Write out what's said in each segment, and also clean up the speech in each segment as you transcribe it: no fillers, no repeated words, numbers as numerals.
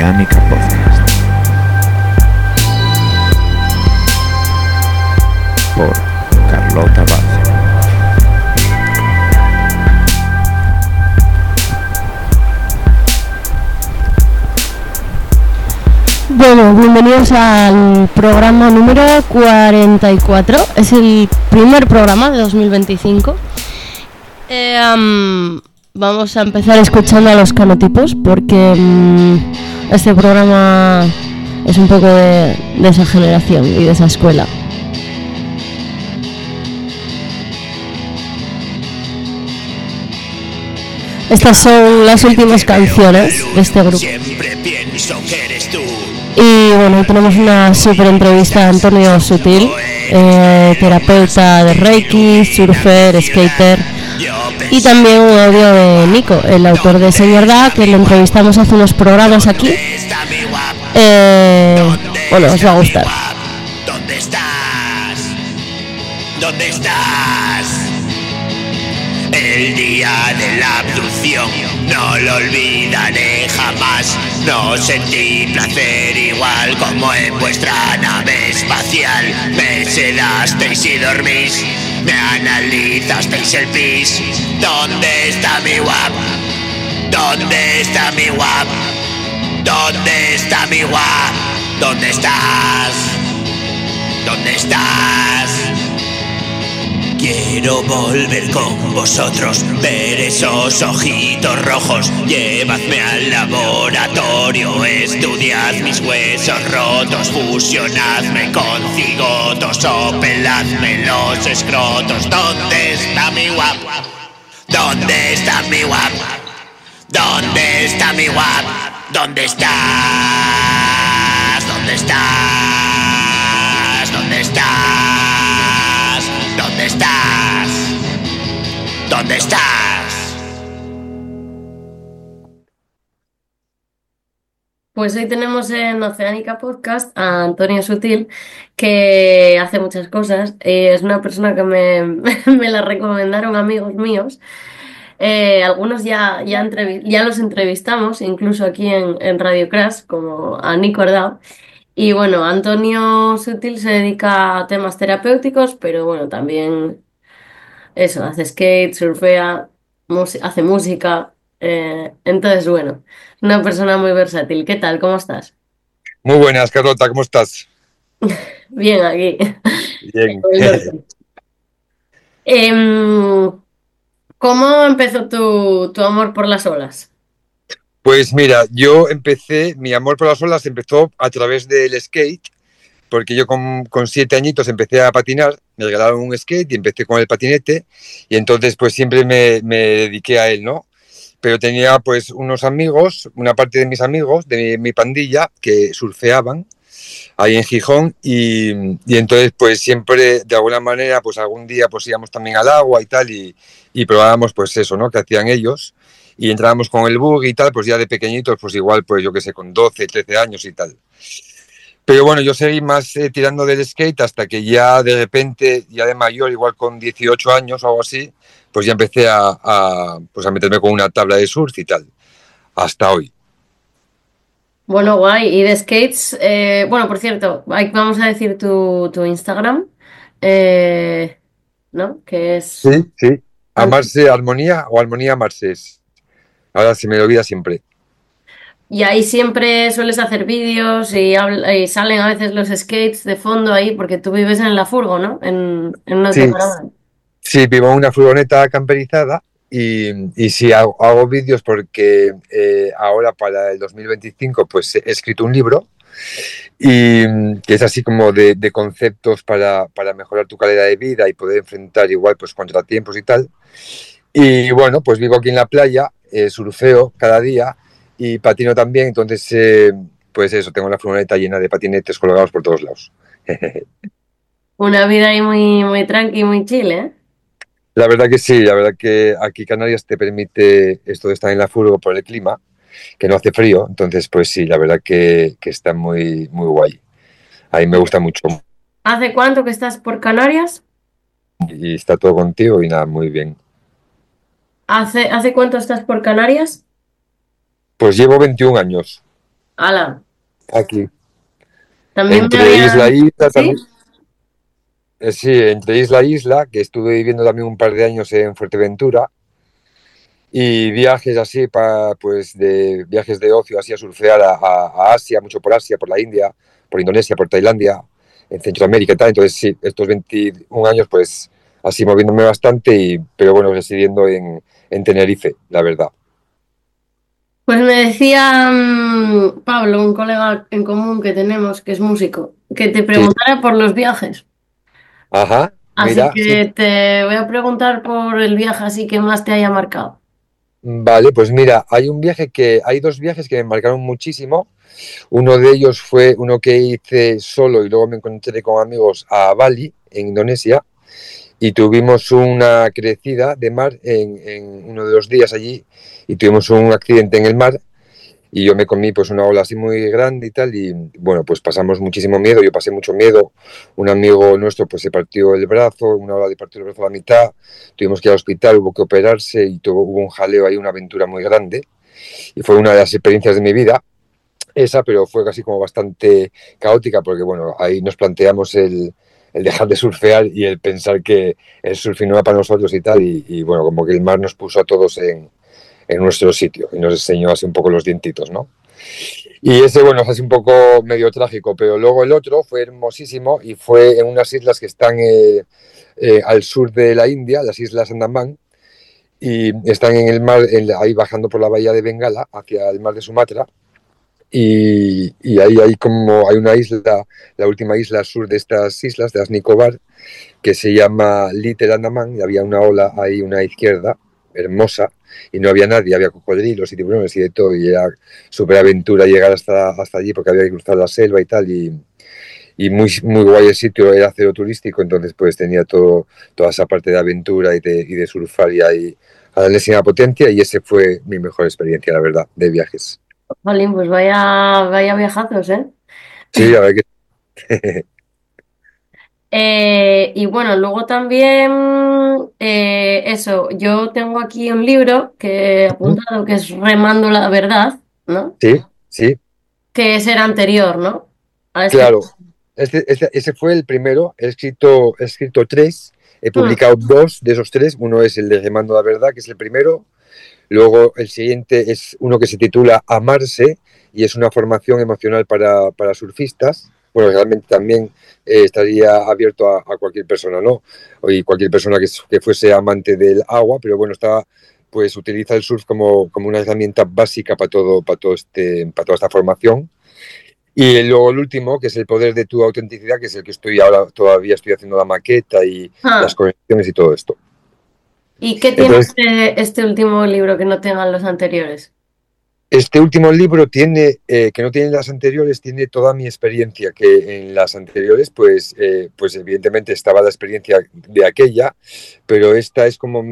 Oceánica Podcast por Carlota Vaz. Bueno, bienvenidos al programa número 44. Es el primer programa de 2025. Vamos a empezar escuchando a los canotipos porque este programa es un poco de esa generación y de esa escuela. Estas son las últimas canciones de este grupo. Siempre pienso que eres tú. Y bueno, tenemos una super entrevista a Antonio Sutil, terapeuta de Reiki, surfer, skater, y también un audio de Nico, el autor de Señor Da, que lo entrevistamos hace unos programas aquí. Bueno, os va a gustar. ¿Dónde estás? ¿Dónde estás? El día de la abducción no lo olvidaré jamás. No sentí placer igual como en vuestra nave espacial. Me sedasteis y dormís, me analizasteis el pis. ¿Dónde está mi guap? ¿Dónde está mi guap? ¿Dónde está mi guap? ¿Dónde estás? ¿Dónde estás? Quiero volver con vosotros, ver esos ojitos rojos. Llevadme al laboratorio, estudiad mis huesos rotos. Fusionadme con cigotos o peladme los escrotos. ¿Dónde está mi guap? ¿Dónde está mi guap? ¿Dónde está mi guap? ¿Dónde estás? ¿Dónde estás? ¿Dónde estás? ¿Dónde estás? ¿Dónde estás? Pues hoy tenemos en Oceánica Podcast a Antonio Sutil, que hace muchas cosas. Es una persona que me la recomendaron amigos míos. Algunos ya los entrevistamos, incluso aquí en Radio Crash, como a Nico Ardao. Y bueno, Antonio Sutil se dedica a temas terapéuticos, pero bueno, también eso, hace skate, surfea, hace música. Entonces, bueno, una persona muy versátil. ¿Qué tal? ¿Cómo estás? Muy buenas, Carlota, ¿cómo estás? Bien, aquí. Bien. En el norte. ¿Cómo empezó tu amor por las olas? Pues mira, mi amor por las olas empezó a través del skate, porque yo con 7 añitos empecé a patinar, me regalaron un skate y empecé con el patinete, y entonces pues siempre me dediqué a él, ¿no? Pero tenía pues unos amigos, una parte de mis amigos, de mi pandilla, que surfeaban ahí en Gijón, y entonces pues siempre de alguna manera pues algún día pues íbamos también al agua y tal, y probábamos pues eso, ¿no? Que hacían ellos, y entrábamos con el bug y tal, pues ya de pequeñitos pues igual pues yo qué sé, con 12, 13 años y tal. Pero bueno, yo seguí más tirando del skate hasta que ya de repente, ya de mayor, igual con 18 años o algo así, pues ya empecé pues a meterme con una tabla de surf y tal, hasta hoy. Bueno, guay. Y de skates, bueno, por cierto, vamos a decir tu Instagram, ¿no? Que es... Sí. Amarse Armonía o Armonía Amarse. Ahora se me olvida siempre. Y ahí siempre sueles hacer vídeos y salen a veces los skates de fondo ahí, porque tú vives en la furgo, ¿no? En una Sí, autocaravana. sí, vivo en una furgoneta camperizada y sí hago vídeos porque ahora para el 2025 pues he escrito un libro y que es así como de conceptos para mejorar tu calidad de vida y poder enfrentar igual pues contratiempos y tal. Y bueno, pues vivo aquí en la playa, surfeo cada día y patino también, entonces pues eso, tengo la furgoneta llena de patinetes colgados por todos lados. Una vida ahí muy, muy tranqui, muy chill, ¿eh? La verdad que sí, la verdad que aquí Canarias te permite esto de estar en la furgo por el clima, que no hace frío, entonces pues sí, la verdad que está muy, muy guay. Ahí me gusta mucho ¿Hace cuánto que estás por Canarias? y está todo contigo y nada, muy bien. ¿Hace cuánto estás por Canarias? Pues llevo 21 años. Ala, aquí. también me Entre isla e habían... isla también. ¿Sí? Sí, entre isla e isla, que estuve viviendo también un par de años en Fuerteventura. Y viajes así, pues de viajes de ocio, así a surfear a Asia, mucho por Asia, por la India, por Indonesia, por Tailandia, en Centroamérica y tal. Entonces sí, estos 21 años, pues así moviéndome bastante, pero bueno, residiendo en Tenerife, la verdad. Pues me decía Pablo, un colega en común que tenemos, que es músico, que te Sí, preguntara por los viajes. ajá, Así mira, sí. que te voy a preguntar por el viaje así que más te haya marcado. Vale, pues mira, hay dos viajes que me marcaron muchísimo. Uno de ellos fue uno que hice solo y luego me encontré con amigos a Bali, en Indonesia. Y tuvimos una crecida de mar en uno de los días allí y tuvimos un accidente en el mar y yo me comí pues una ola así muy grande y tal y bueno, pues pasamos muchísimo miedo, yo pasé mucho miedo, un amigo nuestro pues se partió el brazo, una ola le partió el brazo a la mitad, tuvimos que ir al hospital, hubo que operarse y hubo un jaleo ahí, una aventura muy grande y fue una de las experiencias de mi vida esa, pero fue casi como bastante caótica porque, bueno, ahí nos planteamos el dejar de surfear y el pensar que el surfing no era para nosotros y tal, bueno, como que el mar nos puso a todos en nuestro sitio y nos enseñó así un poco los dientitos, ¿no? Y ese, bueno, es así un poco medio trágico, pero luego el otro fue hermosísimo y fue en unas islas que están al sur de la India, las Islas Andamán, y están en el mar, ahí bajando por la bahía de Bengala hacia el mar de Sumatra. Y ahí hay como hay una isla, la última isla al sur de estas islas, de las Nicobar, que se llama Little Andaman, y había una ola ahí, una izquierda, hermosa, y no había nadie, había cocodrilos y tiburones y de todo, y era súper aventura llegar hasta allí porque había que cruzar la selva y tal, y muy guay el sitio, era cero turístico, entonces pues tenía toda esa parte de aventura y de surfar y ahí a la enésima potencia, y ese fue mi mejor experiencia, la verdad, de viajes. Jolín, pues vaya viajazos, ¿eh? Sí, la verdad que Y bueno, luego también eso, yo tengo aquí un libro que he apuntado que es Remando la Verdad, ¿no? sí, sí, Que es el anterior, ¿no? A este. claro. Ese fue el primero. He escrito tres. He Hmm. publicado dos de esos tres. Uno es el de Remando la Verdad, que es el primero. Luego el siguiente es uno que se titula Amarse y es una formación emocional para surfistas. Bueno, realmente también estaría abierto a cualquier persona, ¿no? Y cualquier persona que fuese amante del agua, pero bueno, pues utiliza el surf como una herramienta básica para toda esta formación. Y luego el último, que es el poder de tu autenticidad, que es el que todavía estoy haciendo la maqueta y las Ah, conexiones y todo esto. ¿y qué tiene Entonces, este último libro que no tengan los anteriores? este último libro que no tiene las anteriores, tiene toda mi experiencia, que en las anteriores, pues evidentemente estaba la experiencia de aquella, pero esta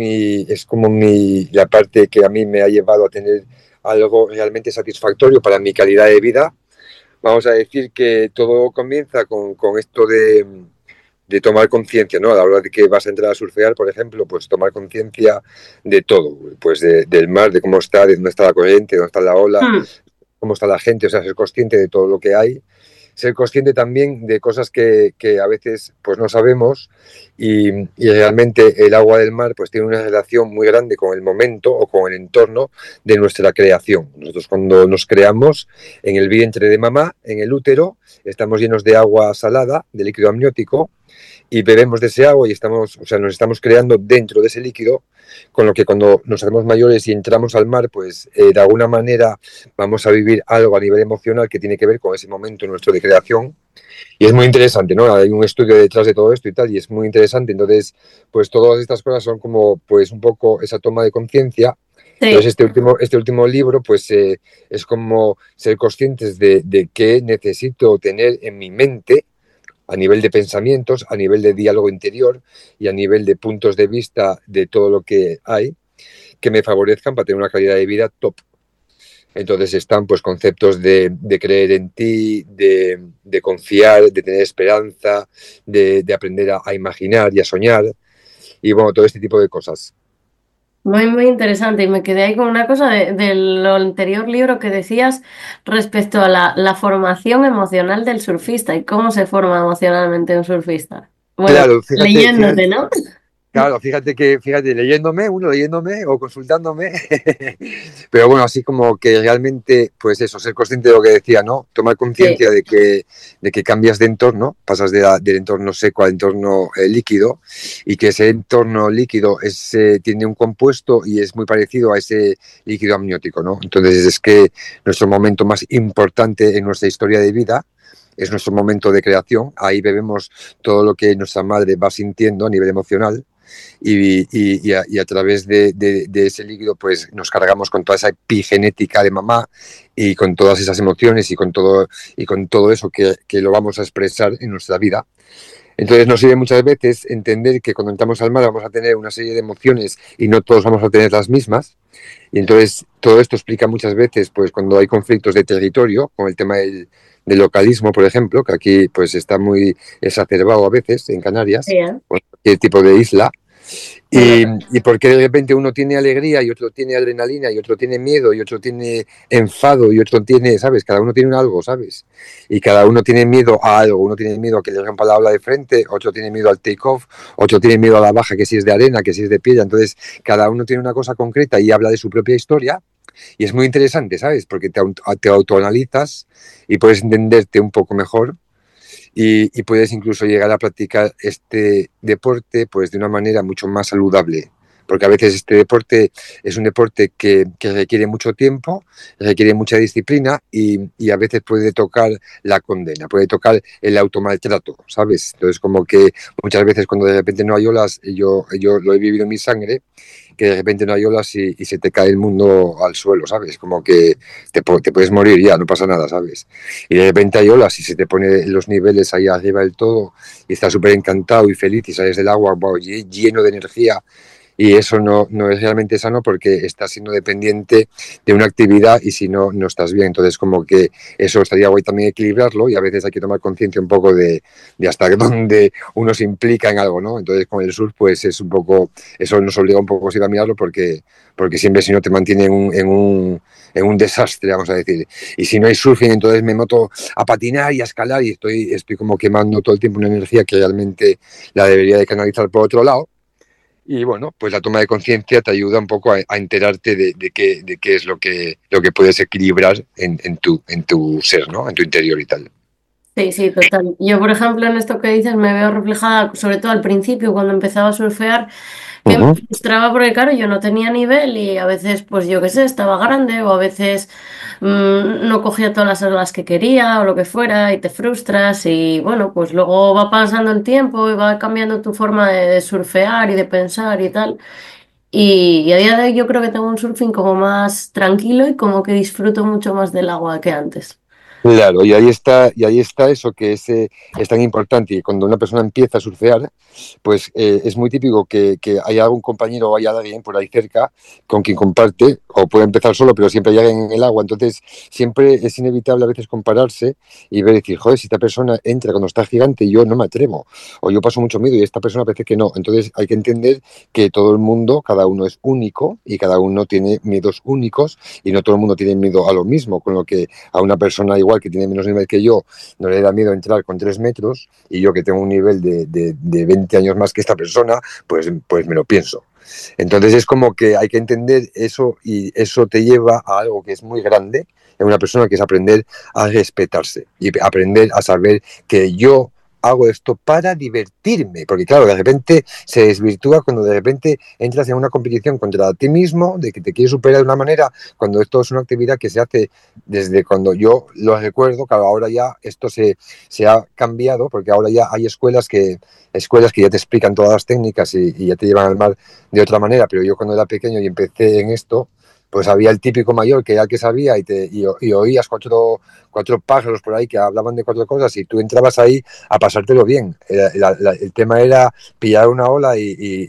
la parte que a mí me ha llevado a tener algo realmente satisfactorio para mi calidad de vida. Vamos a decir que todo comienza con esto de tomar conciencia, ¿no? A la hora de que vas a entrar a surfear, por ejemplo, pues tomar conciencia de todo, pues del mar, de cómo está, de dónde está la corriente, de dónde está la ola, Hmm. cómo está la gente, o sea, ser consciente de todo lo que hay, ser consciente también de cosas que a veces pues no sabemos y realmente el agua del mar pues tiene una relación muy grande con el momento o con el entorno de nuestra creación. Nosotros cuando nos creamos en el vientre de mamá, en el útero, estamos llenos de agua salada, de líquido amniótico, y bebemos de ese agua y nos estamos creando dentro de ese líquido, con lo que cuando nos hacemos mayores y entramos al mar, pues de alguna manera vamos a vivir algo a nivel emocional que tiene que ver con ese momento nuestro de creación. Y es muy interesante, ¿no? Hay un estudio detrás de todo esto y tal, y es muy interesante. Entonces, pues todas estas cosas son como, pues un poco esa toma de conciencia. Entonces, Sí. este último libro, pues es como ser conscientes de qué necesito tener en mi mente a nivel de pensamientos, a nivel de diálogo interior y a nivel de puntos de vista de todo lo que hay que me favorezcan para tener una calidad de vida top. Entonces están pues conceptos de creer en ti, de confiar, de tener esperanza, de aprender a imaginar y a soñar y bueno, todo este tipo de cosas. Muy, muy interesante. Y me quedé ahí con una cosa de lo anterior libro que decías respecto a la formación emocional del surfista y cómo se forma emocionalmente un surfista. Bueno, Claro, fíjate, leyéndote, ¿no? claro, fíjate, leyéndome o consultándome, pero bueno, así como que realmente, pues eso, ser consciente de lo que decía, ¿no? Tomar Sí, conciencia de que cambias de entorno, pasas del entorno seco al entorno líquido, y que ese entorno líquido tiene un compuesto y es muy parecido a ese líquido amniótico, ¿no? Entonces es que nuestro momento más importante en nuestra historia de vida es nuestro momento de creación, ahí bebemos todo lo que nuestra madre va sintiendo a nivel emocional, y a través de ese líquido pues nos cargamos con toda esa epigenética de mamá y con todas esas emociones y con todo eso que lo vamos a expresar en nuestra vida. Entonces nos sirve muchas veces entender que cuando entramos al mar vamos a tener una serie de emociones y no todos vamos a tener las mismas. Y entonces todo esto explica muchas veces pues cuando hay conflictos de territorio, con el tema del localismo, por ejemplo, que aquí pues está muy exacerbado a veces en sí, Canarias, ¿eh? o en cualquier tipo de isla, Se y, nota. y porque de repente uno tiene alegría y otro tiene adrenalina y otro tiene miedo y otro tiene enfado y otro tiene, ¿sabes? Cada uno tiene un algo, ¿sabes? Y cada uno tiene miedo a algo. Uno tiene miedo a que le rompa la ola de frente, otro tiene miedo al take-off, otro tiene miedo a la baja, que si es de arena, que si es de piedra. Entonces, cada uno tiene una cosa concreta y habla de su propia historia. Y es muy interesante, ¿sabes? Porque te autoanalizas y puedes entenderte un poco mejor y puedes incluso llegar a practicar este deporte pues de una manera mucho más saludable. Porque a veces este deporte es un deporte que requiere mucho tiempo, requiere mucha disciplina y a veces puede tocar la condena, puede tocar el automaltrato, ¿sabes? Entonces como que muchas veces cuando de repente no hay olas, yo lo he vivido en mi sangre, que de repente no hay olas y se te cae el mundo al suelo, ¿sabes? Como que te puedes morir ya, no pasa nada, ¿sabes? Y de repente hay olas y se te pone los niveles ahí arriba del todo y estás súper encantado y feliz y sales del agua wow, lleno de energía, y eso no es realmente sano porque estás siendo dependiente de una actividad y si no, no estás bien. Entonces, como que eso estaría guay también equilibrarlo y a veces hay que tomar conciencia un poco de hasta dónde uno se implica en algo, ¿no? Entonces, con el surf, pues es un poco, eso nos obliga un poco a mirarlo porque siempre si no te mantiene en un desastre, vamos a decir. Y si no hay surfing, entonces me meto a patinar y a escalar y estoy como quemando todo el tiempo una energía que realmente la debería de canalizar por otro lado. Y bueno, pues la toma de conciencia te ayuda un poco a enterarte de qué es lo que puedes equilibrar en tu ser, ¿no? En tu interior y tal. Sí, sí, total. Yo, por ejemplo, en esto que dices me veo reflejada, sobre todo al principio, cuando empezaba a surfear, que me Uh-huh. frustraba porque, claro, yo no tenía nivel y a veces, pues yo qué sé, estaba grande o a veces no cogía todas las olas que quería o lo que fuera y te frustras y bueno, pues luego va pasando el tiempo y va cambiando tu forma de surfear y de pensar y tal. Y a día de hoy yo creo que tengo un surfing como más tranquilo y como que disfruto mucho más del agua que antes. Claro, y ahí está eso que es tan importante. Y cuando una persona empieza a surfear, pues es muy típico que haya algún compañero o haya alguien por ahí cerca con quien comparte, o puede empezar solo, pero siempre hay alguien en el agua. Entonces, siempre es inevitable a veces compararse y ver, decir, joder, si esta persona entra cuando está gigante, yo no me atrevo, o yo paso mucho miedo y esta persona parece que no. Entonces, hay que entender que todo el mundo, cada uno es único y cada uno tiene miedos únicos y no todo el mundo tiene miedo a lo mismo, con lo que a una persona igual que tiene menos nivel que yo no le da miedo entrar con 3 metros y yo que tengo un nivel de 20 años más que esta persona, pues me lo pienso. Entonces es como que hay que entender eso y eso te lleva a algo que es muy grande en una persona, que es aprender a respetarse y aprender a saber que yo hago esto para divertirme, porque claro, de repente se desvirtúa cuando de repente entras en una competición contra ti mismo, de que te quieres superar de una manera, cuando esto es una actividad que se hace desde cuando yo lo recuerdo. Claro, ahora ya esto se ha cambiado, porque ahora ya hay escuelas que ya te explican todas las técnicas y ya te llevan al mar de otra manera, pero yo cuando era pequeño y empecé en esto, pues había el típico mayor que era el que sabía y oías cuatro pájaros por ahí que hablaban de 4 cosas y tú entrabas ahí a pasártelo bien. El tema era pillar una ola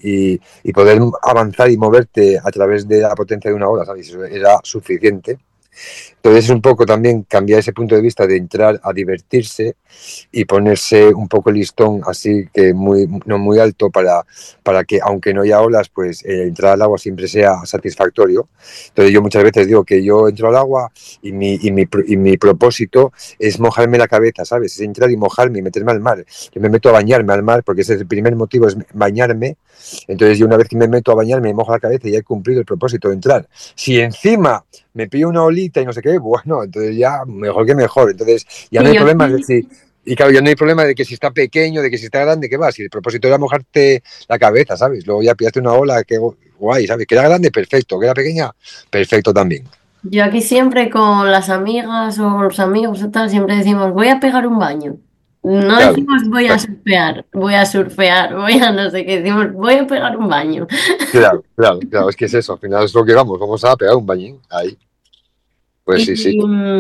y poder avanzar y moverte a través de la potencia de una ola, ¿sabes? Eso era suficiente. Entonces es un poco también cambiar ese punto de vista de entrar a divertirse y ponerse un poco el listón así que no muy alto para que aunque no haya olas, pues entrar al agua siempre sea satisfactorio. Entonces yo muchas veces digo que yo entro al agua y mi propósito es mojarme la cabeza, ¿sabes? Es entrar y mojarme y meterme al mar. Yo me meto a bañarme al mar porque ese es el primer motivo, es bañarme. Entonces yo una vez que me meto a bañarme, me mojo la cabeza y ya he cumplido el propósito de entrar. Si encima me pillo una olita y no sé qué, bueno, entonces ya mejor que mejor. Entonces ya no Y hay yo problema de aquí, si... Y claro, ya no hay problema de que si está pequeño, de que si está grande, ¿qué va? Si el propósito era mojarte la cabeza, ¿sabes? Luego ya pillaste una ola, que guay, ¿sabes? Que era grande, perfecto. Que era pequeña, perfecto también. yo aquí siempre con las amigas o los amigos o tal, siempre decimos, voy a pegar un baño. No Claro, decimos voy a surfear, voy a no sé qué, decimos voy a pegar un baño. claro, es que es eso. Al final es lo que vamos a pegar un bañín ahí. Pues sí, sí. Y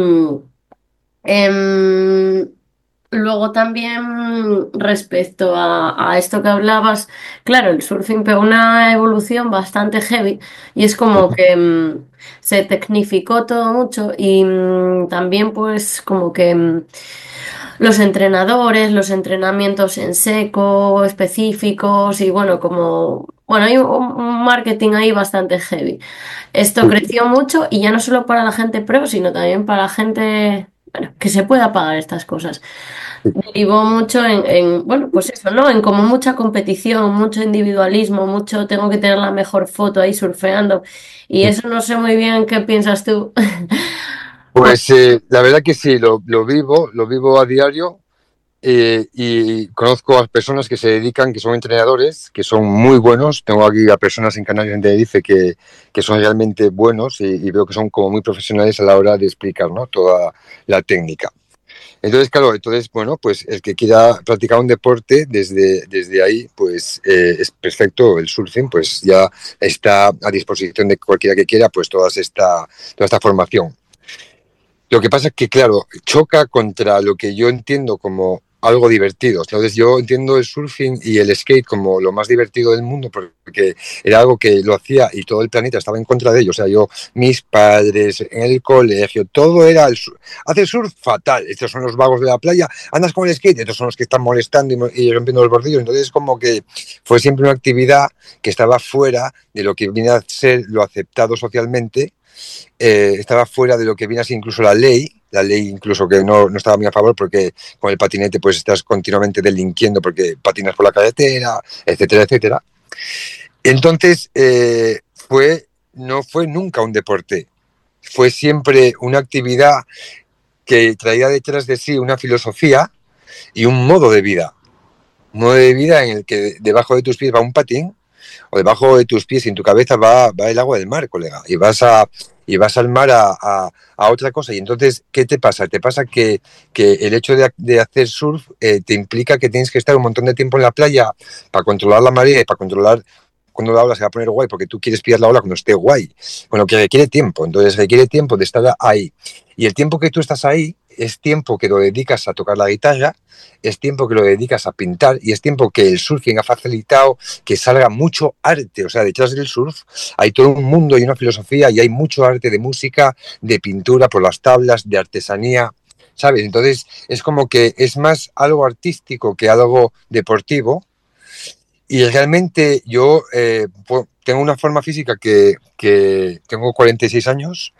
em, luego también respecto a esto que hablabas, claro, el surfing pegó una evolución bastante heavy y es como que se tecnificó todo mucho y también pues como que los entrenadores, los entrenamientos en seco específicos y bueno, como... Bueno, hay un marketing ahí bastante heavy. Esto creció mucho y ya no solo para la gente pro, sino también para la gente, bueno, que se pueda pagar estas cosas. Derivó mucho bueno, pues eso, ¿no? En como mucha competición, mucho individualismo, mucho tengo que tener la mejor foto ahí surfeando. Y eso no sé muy bien qué piensas tú. Por- Pues la verdad que sí, lo vivo a diario y conozco a personas que se dedican, que son entrenadores, que son muy buenos. Tengo aquí a personas en Canarias en Tenerife que son realmente buenos y veo que son como muy profesionales a la hora de explicar, ¿no? Toda la técnica. Entonces, claro, bueno, pues el que quiera practicar un deporte desde ahí, pues es perfecto. El surfing, pues ya está a disposición de cualquiera que quiera, pues toda esta formación. Lo que pasa es que, claro, choca contra lo que yo entiendo como algo divertido. Entonces yo entiendo el surfing y el skate como lo más divertido del mundo porque era algo que lo hacía y todo el planeta estaba en contra de ello. O sea, yo, mis padres, en el colegio, todo era el surf. Hace surf fatal. Estos son los vagos de la playa. Andas con el skate, estos son los que están molestando y rompiendo los bordillos. Entonces como que fue siempre una actividad que estaba fuera de lo que viene a ser lo aceptado socialmente, estaba fuera de lo que viene así incluso la ley incluso que no estaba muy a favor porque con el patinete pues estás continuamente delinquiendo porque patinas por la carretera, etcétera, etcétera. Entonces, no fue nunca un deporte, fue siempre una actividad que traía detrás de sí una filosofía y un modo de vida en el que debajo de tus pies va un patín o debajo de tus pies y en tu cabeza va el agua del mar, colega, y vas al mar a otra cosa. Y entonces, ¿qué te pasa? Te pasa que el hecho de hacer surf te implica que tienes que estar un montón de tiempo en la playa para controlar la marea y para controlar cuando la ola se va a poner guay, porque tú quieres pillar la ola cuando esté guay, con lo que requiere tiempo. Entonces requiere tiempo de estar ahí. Y el tiempo que tú estás ahí es tiempo que lo dedicas a tocar la guitarra, es tiempo que lo dedicas a pintar y es tiempo que el surfing ha facilitado que salga mucho arte. O sea, detrás del surf hay todo un mundo y una filosofía y hay mucho arte de música, de pintura por las tablas, de artesanía, ¿sabes? Entonces es como que es más algo artístico que algo deportivo. Y realmente yo tengo una forma física que tengo 46 años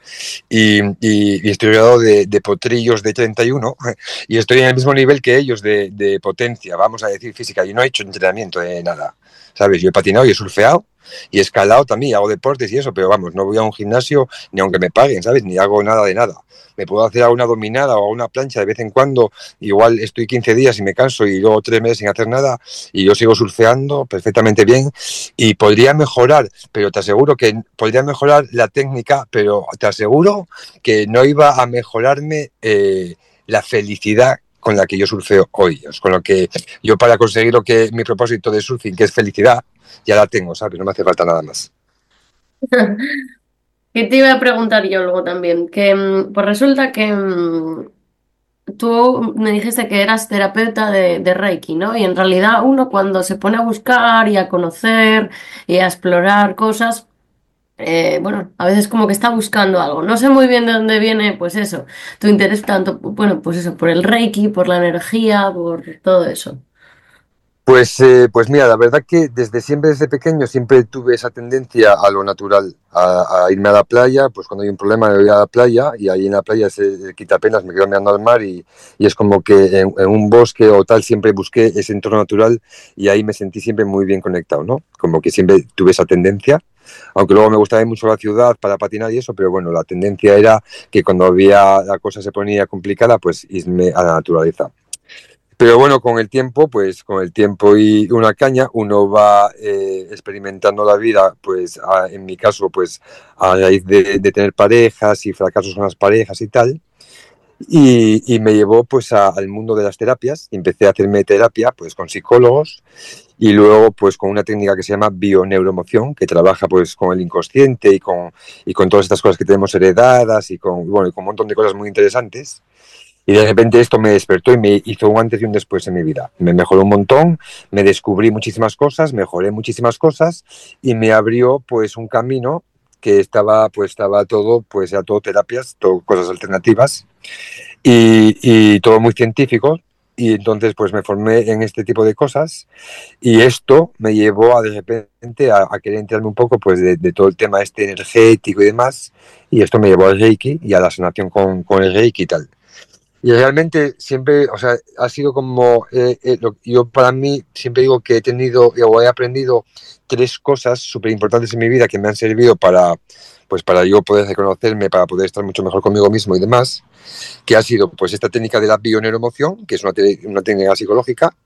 y estoy rodeado de potrillos de 31 y estoy en el mismo nivel que ellos de potencia, vamos a decir física. Y no he hecho entrenamiento de nada, ¿sabes? Yo he patinado y he surfeado y he escalado también, hago deportes y eso, pero vamos, no voy a un gimnasio ni aunque me paguen, ¿sabes? Ni hago nada de nada. Me puedo hacer a una dominada o a una plancha de vez en cuando, igual estoy 15 días y me canso y luego 3 meses sin hacer nada y yo sigo surfeando perfectamente bien y podría mejorar, pero te aseguro que podría mejorar la técnica, pero te aseguro que no iba a mejorarme la felicidad con la que yo surfeo hoy. Con lo que yo para conseguir lo que mi propósito de surfing, que es felicidad, ya la tengo, ¿sabes? No me hace falta nada más. ¿Qué te iba a preguntar yo luego también? Que pues resulta que tú me dijiste que eras terapeuta de Reiki, ¿no? Y en realidad uno cuando se pone a buscar y a conocer y a explorar cosas, bueno, a veces como que está buscando algo. No sé muy bien de dónde viene, pues eso, tu interés tanto, bueno, pues eso, por el Reiki, por la energía, por todo eso. Pues mira, la verdad que desde siempre, desde pequeño, siempre tuve esa tendencia a lo natural, a irme a la playa, pues cuando hay un problema me voy a la playa y ahí en la playa se quita penas, me quedo mirando al mar y es como que en un bosque o tal siempre busqué ese entorno natural y ahí me sentí siempre muy bien conectado, ¿no? Como que siempre tuve esa tendencia, aunque luego me gustaba mucho la ciudad para patinar y eso, pero bueno, la tendencia era que cuando había la cosa se ponía complicada, pues irme a la naturaleza. Pero bueno, con el tiempo, pues con el tiempo y una caña, uno va experimentando la vida, pues en mi caso, pues a raíz de tener parejas y fracasos con las parejas y tal, y me llevó pues al mundo de las terapias. Empecé a hacerme terapia pues con psicólogos y luego pues con una técnica que se llama bioneuroemoción, que trabaja pues con el inconsciente y con todas estas cosas que tenemos heredadas y con, bueno, y con un montón de cosas muy interesantes. Y de repente esto me despertó y me hizo un antes y un después en mi vida. Me mejoró un montón, me descubrí muchísimas cosas, mejoré muchísimas cosas y me abrió pues un camino que estaba todo, pues era todo terapias, todo cosas alternativas y todo muy científico. Y entonces pues me formé en este tipo de cosas y esto me llevó a de repente a querer entrarme un poco pues de todo el tema este energético y demás y esto me llevó al Reiki y a la sanación con el Reiki y tal. Y realmente siempre, o sea, ha sido como, yo para mí siempre digo que he tenido o he aprendido tres cosas súper importantes en mi vida que me han servido pues para yo poder reconocerme, para poder estar mucho mejor conmigo mismo y demás, que ha sido pues esta técnica de la bioneuroemoción, que es una técnica psicológica,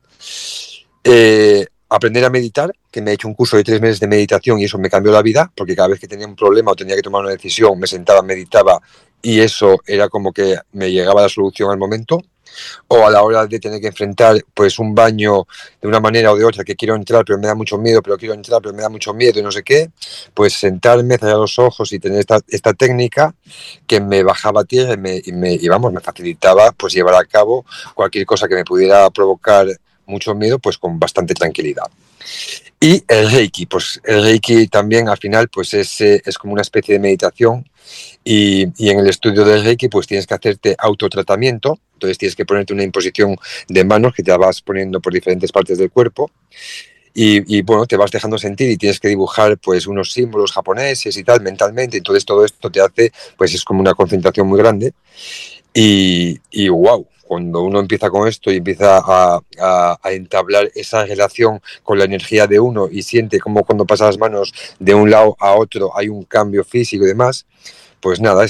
aprender a meditar, que me he hecho un curso de 3 meses de meditación y eso me cambió la vida, porque cada vez que tenía un problema o tenía que tomar una decisión, me sentaba, meditaba y eso era como que me llegaba la solución al momento. O a la hora de tener que enfrentar pues un baño de una manera o de otra, que quiero entrar pero me da mucho miedo, pero quiero entrar pero me da mucho miedo y no sé qué, pues sentarme, cerrar los ojos y tener esta técnica que me bajaba a tierra y vamos, me facilitaba pues llevar a cabo cualquier cosa que me pudiera provocar mucho miedo pues con bastante tranquilidad. Y el Reiki, pues el Reiki también al final pues es como una especie de meditación y en el estudio del Reiki pues tienes que hacerte autotratamiento, entonces tienes que ponerte una imposición de manos que te la vas poniendo por diferentes partes del cuerpo y bueno, te vas dejando sentir y tienes que dibujar pues unos símbolos japoneses y tal mentalmente, entonces todo esto te hace, pues es como una concentración muy grande y wow, cuando uno empieza con esto y empieza a entablar esa relación con la energía de uno y siente como cuando pasa las manos de un lado a otro hay un cambio físico y demás, pues nada,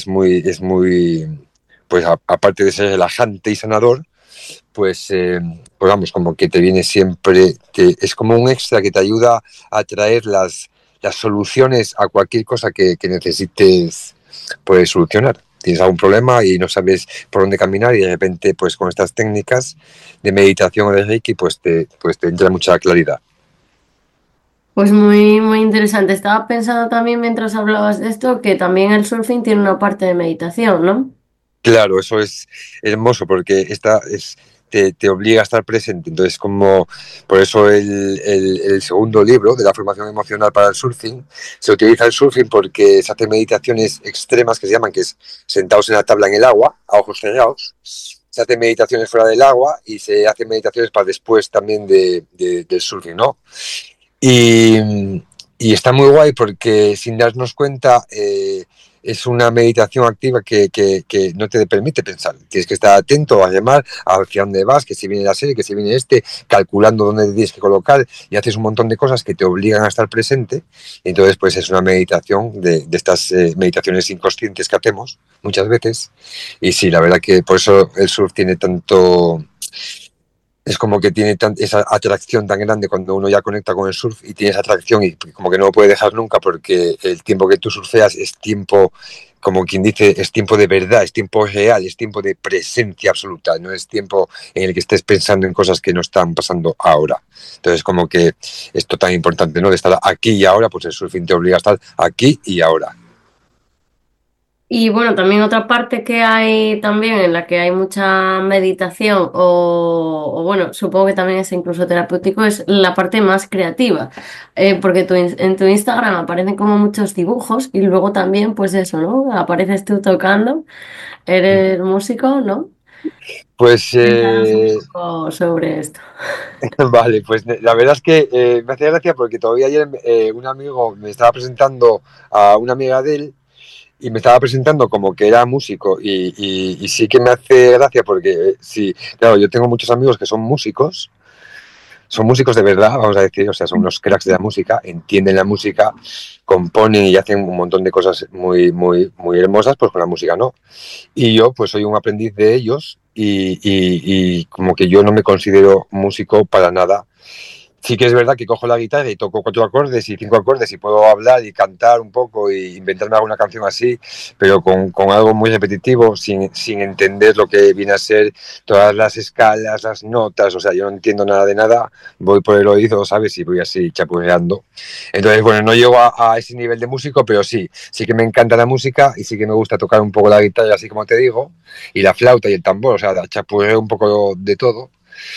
pues aparte de ser relajante y sanador, pues vamos, como que te viene siempre, es como un extra que te ayuda a traer las soluciones a cualquier cosa que necesites pues solucionar. Tienes algún problema y no sabes por dónde caminar y de repente pues con estas técnicas de meditación o de Reiki pues te entra mucha claridad. Pues muy, muy interesante. Estaba pensando también mientras hablabas de esto que también el surfing tiene una parte de meditación, ¿no? Claro, eso es hermoso porque te obliga a estar presente. Entonces, por eso el segundo libro de la formación emocional para el surfing, se utiliza el surfing porque se hacen meditaciones extremas que se llaman, que es sentados en la tabla en el agua, a ojos cerrados. Se hacen meditaciones fuera del agua y se hacen meditaciones para después también del surfing, ¿no? Y, y está muy guay porque sin darnos cuenta es una meditación activa que no te permite pensar. Tienes que estar atento a llamar hacia dónde vas, que si viene la serie, que si viene calculando dónde te tienes que colocar y haces un montón de cosas que te obligan a estar presente. Y entonces pues es una meditación de estas meditaciones inconscientes que hacemos muchas veces. Y sí, la verdad que por eso el surf tiene tanto... Es como que tiene esa atracción tan grande cuando uno ya conecta con el surf y tiene esa atracción y como que no lo puede dejar nunca porque el tiempo que tú surfeas es tiempo, como quien dice, es tiempo de verdad, es tiempo real, es tiempo de presencia absoluta, no es tiempo en el que estés pensando en cosas que no están pasando ahora. Entonces como que esto tan importante, ¿no? De estar aquí y ahora, pues el surfing te obliga a estar aquí y ahora. Y bueno, también otra parte que hay también en la que hay mucha meditación o bueno, supongo que también es incluso terapéutico, es la parte más creativa. Porque en tu Instagram aparecen como muchos dibujos y luego también pues eso, ¿no? Apareces tú tocando, eres músico, ¿no? Pues Cuéntanos un poco sobre esto. vale, pues la verdad es que me hacía gracia porque todavía ayer un amigo me estaba presentando a una amiga de él y me estaba presentando como que era músico y sí que me hace gracia porque sí, claro, yo tengo muchos amigos que son músicos de verdad, vamos a decir, o sea, son unos cracks de la música, entienden la música, componen y hacen un montón de cosas muy, muy, muy hermosas, pues con la música no. Y yo pues soy un aprendiz de ellos y como que yo no me considero músico para nada. Sí que es verdad que cojo la guitarra y toco 4 acordes y 5 acordes y puedo hablar y cantar un poco y inventarme alguna canción así, pero con algo muy repetitivo, sin entender lo que viene a ser todas las escalas, las notas, o sea, yo no entiendo nada de nada, voy por el oído, ¿sabes? Y voy así chapurreando. Entonces, bueno, no llego a ese nivel de músico, pero sí que me encanta la música y sí que me gusta tocar un poco la guitarra, así como te digo, y la flauta y el tambor, o sea, chapurreo un poco de todo.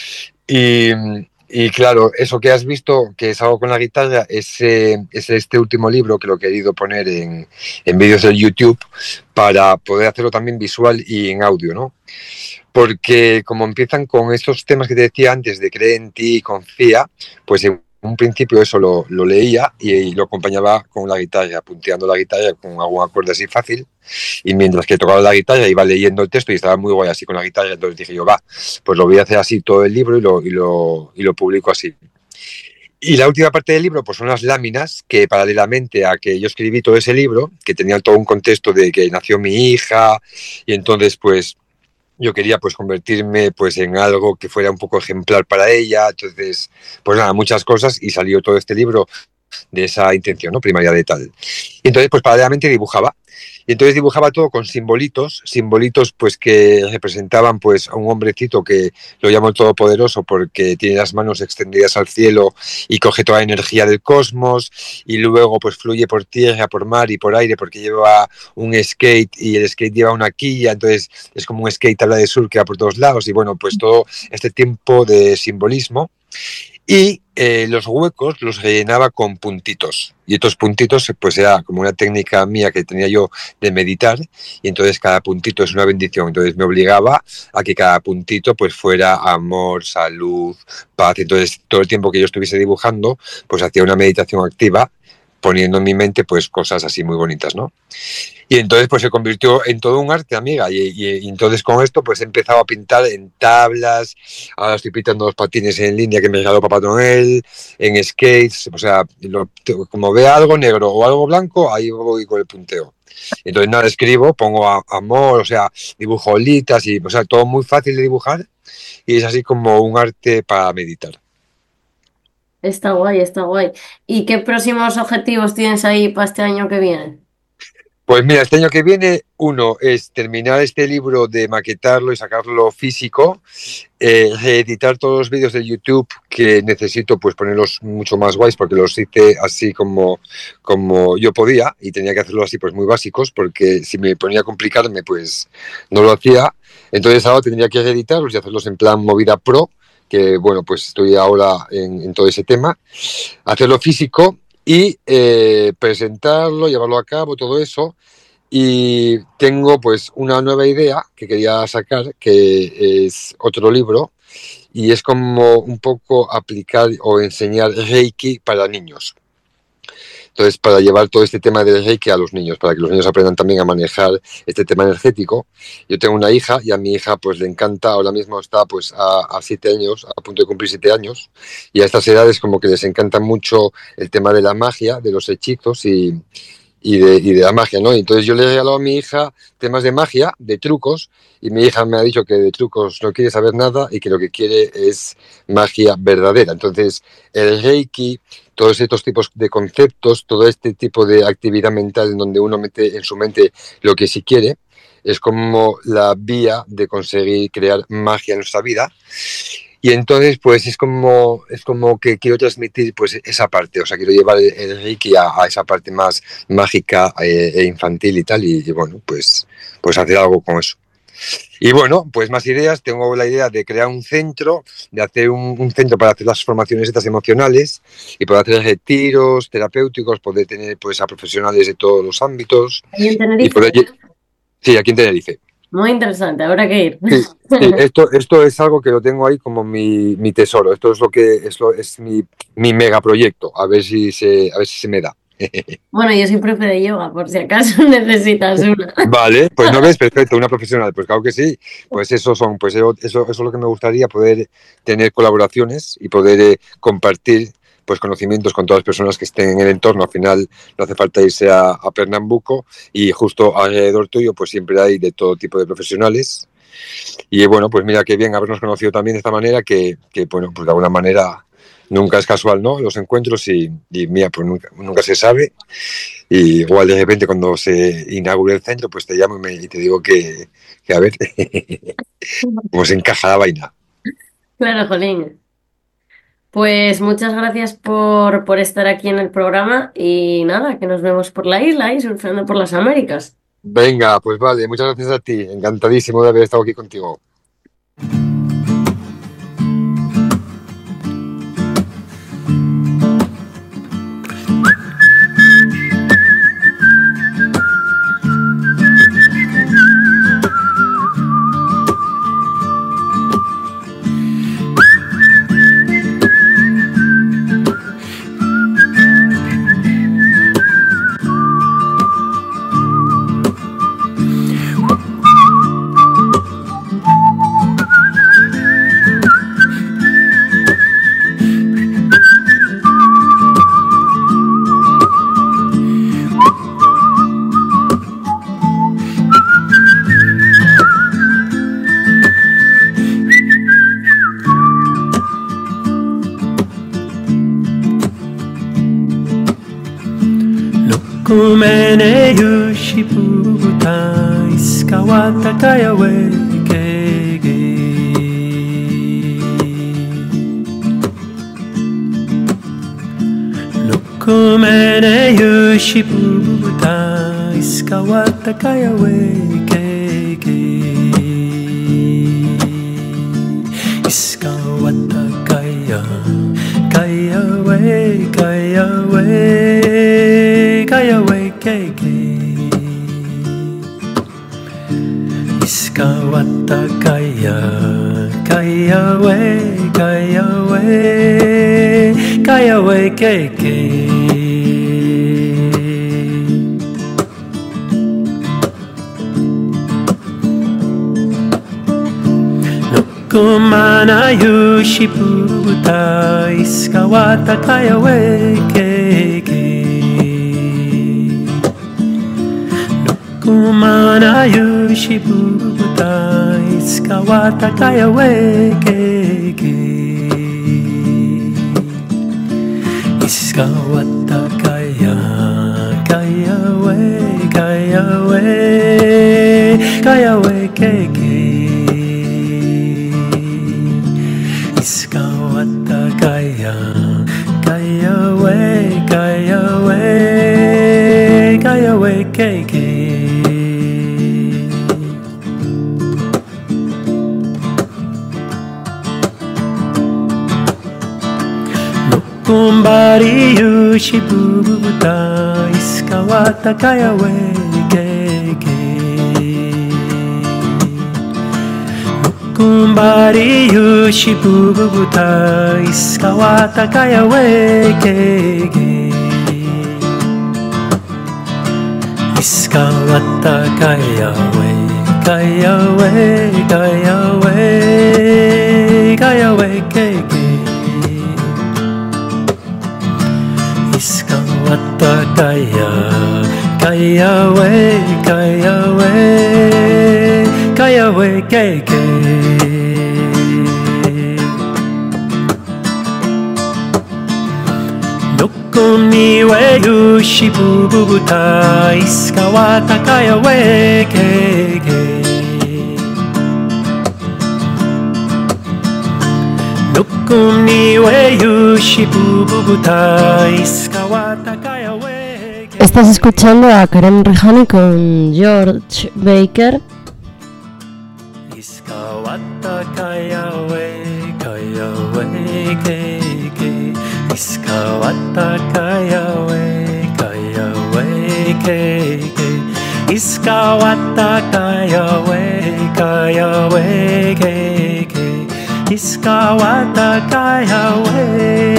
Y, y claro, eso que has visto, que es algo con la guitarra, es este último libro que lo he querido poner en vídeos de YouTube para poder hacerlo también visual y en audio, ¿no? Porque como empiezan con estos temas que te decía antes de cree en ti y confía, pues en un principio eso lo leía y lo acompañaba con la guitarra, punteando la guitarra con algún acorde así fácil y mientras que tocaba la guitarra iba leyendo el texto y estaba muy guay así con la guitarra, entonces dije yo, va, pues lo voy a hacer así todo el libro y lo publico así. Y la última parte del libro pues son las láminas que paralelamente a que yo escribí todo ese libro, que tenía todo un contexto de que nació mi hija y entonces pues yo quería pues convertirme pues en algo que fuera un poco ejemplar para ella, entonces pues nada, muchas cosas y salió todo este libro de esa intención, ¿no? Primaria de tal. Y entonces, pues paralelamente dibujaba. Y entonces dibujaba todo con simbolitos pues que representaban pues a un hombrecito que lo llamo el Todopoderoso porque tiene las manos extendidas al cielo y coge toda la energía del cosmos y luego pues fluye por tierra, por mar y por aire porque lleva un skate y el skate lleva una quilla, entonces es como un skate tabla de surf que va por todos lados y bueno, pues todo este tiempo de simbolismo y los huecos los rellenaba con puntitos. Y estos puntitos, pues era como una técnica mía que tenía yo de meditar, y entonces cada puntito es una bendición. Entonces me obligaba a que cada puntito pues fuera amor, salud, paz. Entonces todo el tiempo que yo estuviese dibujando, pues hacía una meditación activa, poniendo en mi mente pues cosas así muy bonitas, ¿no? Y entonces pues se convirtió en todo un arte, amiga. Y entonces con esto pues he empezado a pintar en tablas, ahora estoy pintando los patines en línea que me regaló Papá Noel, en skates, o sea, como vea algo negro o algo blanco, ahí voy con el punteo. Entonces nada, escribo, pongo amor, o sea, dibujo olitas y, o sea, todo muy fácil de dibujar y es así como un arte para meditar. Está guay, está guay. ¿Y qué próximos objetivos tienes ahí para este año que viene? Pues mira, este año que viene, uno es terminar este libro de maquetarlo y sacarlo físico, reeditar todos los vídeos de YouTube que necesito pues ponerlos mucho más guays porque los hice así como yo podía y tenía que hacerlo así pues muy básicos porque si me ponía a complicarme pues no lo hacía. Entonces ahora tendría que reeditarlos y hacerlos en plan movida pro, que bueno, pues estoy ahora en todo ese tema, hacerlo físico y presentarlo, llevarlo a cabo, todo eso. Y tengo pues una nueva idea que quería sacar, que es otro libro, y es como un poco aplicar o enseñar Reiki para niños. Entonces, para llevar todo este tema del Reiki a los niños, para que los niños aprendan también a manejar este tema energético. Yo tengo una hija y a mi hija pues le encanta, ahora mismo está pues a 7 años, a punto de cumplir 7 años, y a estas edades como que les encanta mucho el tema de la magia, de los hechizos y de la magia, ¿no? Entonces yo le he regalado a mi hija temas de magia, de trucos, y mi hija me ha dicho que de trucos no quiere saber nada y que lo que quiere es magia verdadera. Entonces el Reiki, todos estos tipos de conceptos, todo este tipo de actividad mental en donde uno mete en su mente lo que sí quiere, es como la vía de conseguir crear magia en nuestra vida. Y entonces, pues es como que quiero transmitir pues esa parte, o sea, quiero llevar el Reiki a esa parte más mágica e infantil y tal, y bueno, pues hacer algo con eso. Y bueno, pues más ideas. Tengo la idea de crear un centro, de hacer un centro para hacer las formaciones estas emocionales y poder hacer retiros terapéuticos, poder tener pues a profesionales de todos los ámbitos. Ahí en Y Tenerife. poder... Sí, aquí en Tenerife. Muy interesante, habrá que ir. Sí, esto es algo que lo tengo ahí como mi tesoro. Esto es mi megaproyecto. A ver si se me da. Bueno, yo soy profe de yoga, por si acaso necesitas una. Vale, pues no ves, perfecto, una profesional, pues claro que sí, pues eso es lo que me gustaría, poder tener colaboraciones y poder compartir pues conocimientos con todas las personas que estén en el entorno. Al final no hace falta irse a Pernambuco, y justo alrededor tuyo pues siempre hay de todo tipo de profesionales. Y bueno, pues mira qué bien habernos conocido también de esta manera, que bueno, pues de alguna manera nunca es casual, ¿no? Los encuentros, y mira, pues nunca se sabe. Y igual de repente cuando se inaugure el centro, pues te llamo y te digo que a ver cómo se encaja la vaina. Claro, Jolín. Pues muchas gracias por estar aquí en el programa y nada, que nos vemos por la isla y surfeando por las Américas. Venga, pues vale, muchas gracias a ti. Encantadísimo de haber estado aquí contigo. Kumene yushi puta iskawata kaya wekege Kumene yushi puta iskawata kaya wekege Iskawata kaya we Kaya we keke Iskawata kaya we keke Kumana yushi puta iskawata kaya we keke Kumana yushi puta iskawata kaya we keke Iskawata kaya we keke Iskawata kaya we keke Kumbari yushi bubuta iskawata kaya we keke Kumbari yushi bubuta iskawata kaya we keke Iskawata kaya we keke Iskawata kaya we keke Dokoni we yushi bubuta iskawata kaya we keke we yushi bububuta iskawa takaya we. Estás escuchando a Karen Rejani con George Baker. Iskawa takaya we, kaya we, ke. Iskawa takaya we, kaya we, ke. Iskawa takaya we, kaya we, ke. Iskawa takaya we,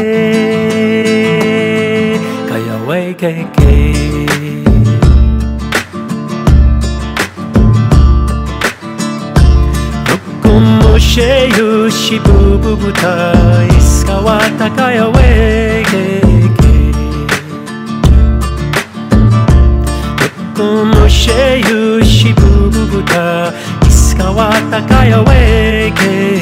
kaya we, ke. Moshe yushi bububuta iskawa takaya we Moshe yushi bububuta iskawa takaya we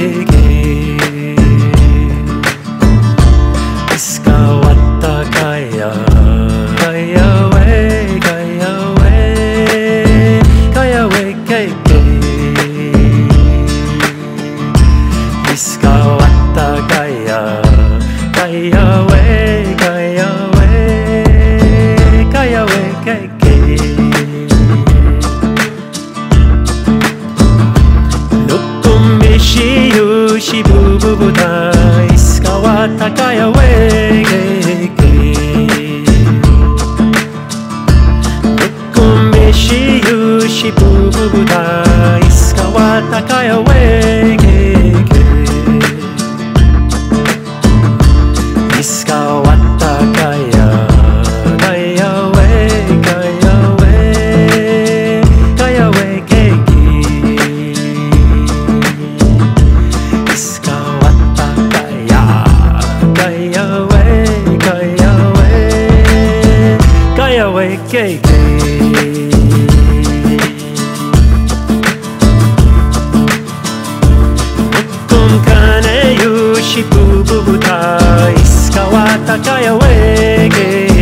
iskawa takaya kaya we kaya we kaya we Iskawa takaya kaya we kaya we kaya we Nukumishi yushi bububuta iskawa takaya we Nukumishi yushi bububuta iskawa takaya we Iskawa takaya kaya we kaya we kaya we Iskawa takaya kaya we kaya we kaya we Kunkane yushi bububuta iskawa takaya we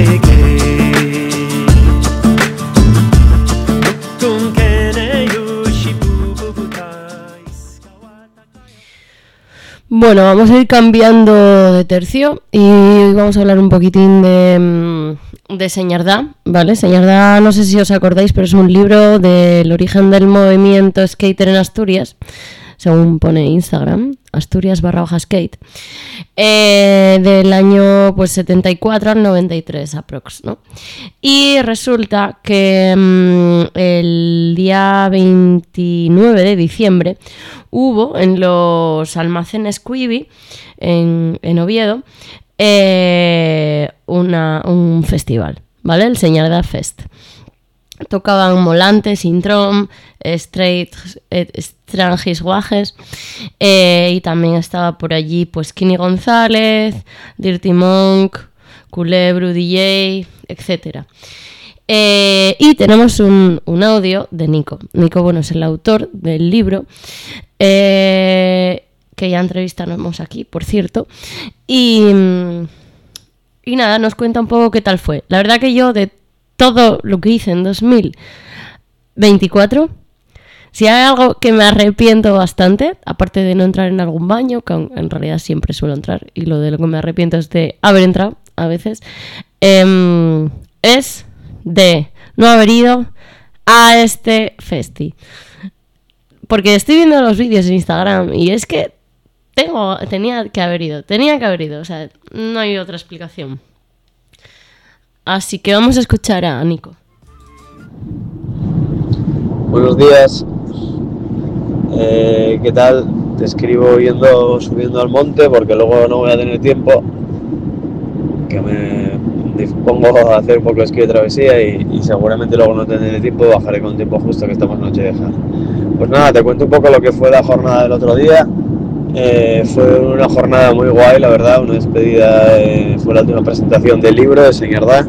Kunkane yushi bububuta iskawa takaya. Bueno, vamos a ir cambiando de tercio y hoy vamos a hablar un poquitín de Señardá, ¿vale? Señardá, no sé si os acordáis, pero es un libro del origen del movimiento skater en Asturias, según pone Instagram, Asturias_skate, del año pues 74 al 93 aprox, ¿no? Y resulta que el día 29 de diciembre hubo en los almacenes Quibi, en Oviedo, un festival, ¿vale? El Señardá Fest. Tocaban Molante, Sintrom, Strangis Guajes, y también estaba por allí pues Kini González, Dirty Monk, Culebro DJ, etc. Y tenemos un audio de Nico. Nico, bueno, es el autor del libro, que ya entrevistamos aquí, por cierto. Y nada, nos cuenta un poco qué tal fue. La verdad que yo, de todo lo que hice en 2024, si hay algo que me arrepiento bastante, aparte de no entrar en algún baño, que en realidad siempre suelo entrar, y lo de lo que me arrepiento es de haber entrado a veces, es de no haber ido a este festi. Porque estoy viendo los vídeos en Instagram y es que tenía que haber ido, o sea, no hay otra explicación. Así que vamos a escuchar a Nico. Buenos días. ¿Qué tal? Te escribo subiendo al monte porque luego no voy a tener tiempo, que me dispongo a hacer un poco de esquí de travesía y seguramente luego no tendré tiempo, bajaré con tiempo justo, que estamos nochevieja. Pues nada, te cuento un poco lo que fue la jornada del otro día. Fue una jornada muy guay, la verdad, una despedida, fue la última presentación del libro de Señardá.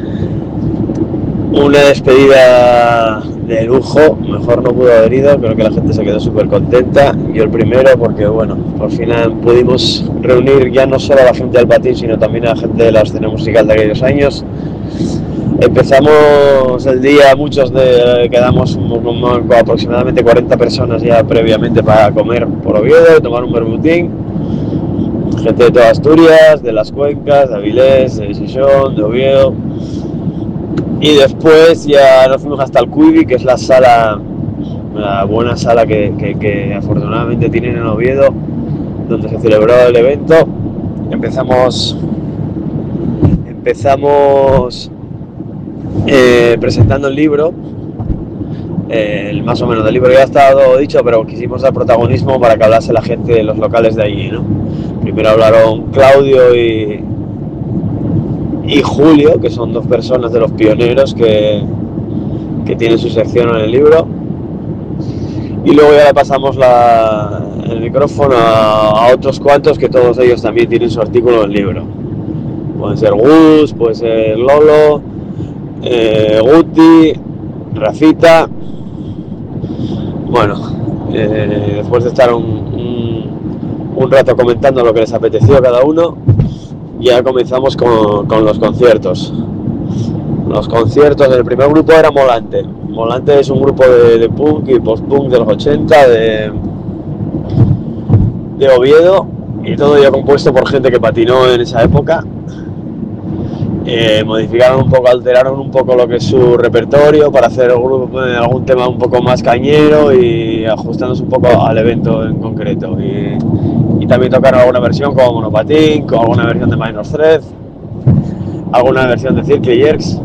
Una despedida de lujo, mejor no pudo haber ido, creo que la gente se quedó súper contenta, yo el primero, porque bueno, por fin pudimos reunir ya no solo a la gente del patín, sino también a la gente de la escena musical de aquellos años. Empezamos el día, quedamos aproximadamente 40 personas ya previamente para comer por Oviedo, tomar un vermutín. gente de toda Asturias, de las Cuencas, de Avilés, de Xixón, de Oviedo. Y después ya nos fuimos hasta el Cuivi, que es la sala, la buena sala que afortunadamente tienen en Oviedo, donde se celebró el evento. Empezamos presentando el libro. Más o menos del libro ya está todo dicho, pero quisimos dar protagonismo para que hablase la gente de los locales de allí, ¿no? Primero hablaron Claudio y Julio, que son dos personas de los pioneros que tienen su sección en el libro, y luego ya le pasamos el micrófono a otros cuantos que todos ellos también tienen su artículo en el libro. Pueden ser Gus, puede ser Lolo, Guti, Rafita. Bueno, después de estar un rato comentando lo que les apeteció a cada uno, ya comenzamos con los conciertos. Los conciertos del primer grupo era Molante. Molante es un grupo de punk y post-punk de los 80 de Oviedo, y todo ya compuesto por gente que patinó en esa época. Modificaron un poco, alteraron un poco lo que es su repertorio para hacer algún tema un poco más cañero y ajustándose un poco al evento en concreto. Y también tocaron alguna versión como Monopatín, con alguna versión de Minor Threat, alguna versión de Circle Jerks.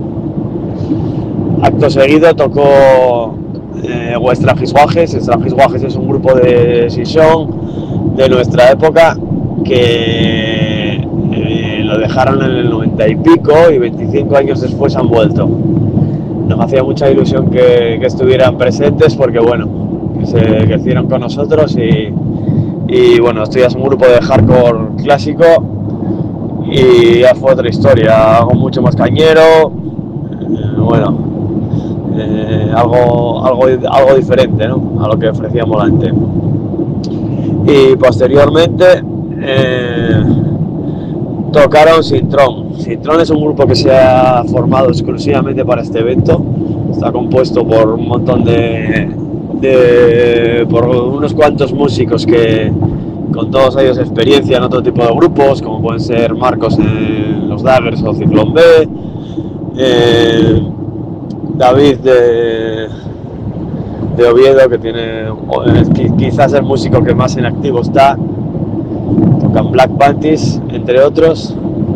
Acto seguido tocó Estrangisguajes. Estrangisguajes es un grupo de Xixón de nuestra época que lo dejaron en el 90 y pico y 25 años después han vuelto. Nos hacía mucha ilusión que estuvieran presentes porque bueno, que crecieron con nosotros y bueno, esto ya es un grupo de hardcore clásico y ya fue otra historia, algo mucho más cañero, algo diferente, ¿no?, a lo que ofrecía Molante. Y posteriormente tocaron Sintron. Sintron es un grupo que se ha formado exclusivamente para este evento. Está compuesto por un montón por unos cuantos músicos que con todos ellos experiencia en otro tipo de grupos, como pueden ser Marcos en los Daggers o Ciclón B, David de Oviedo, que tiene quizás el músico que más en activo está, tocan Black Panties, entre otros,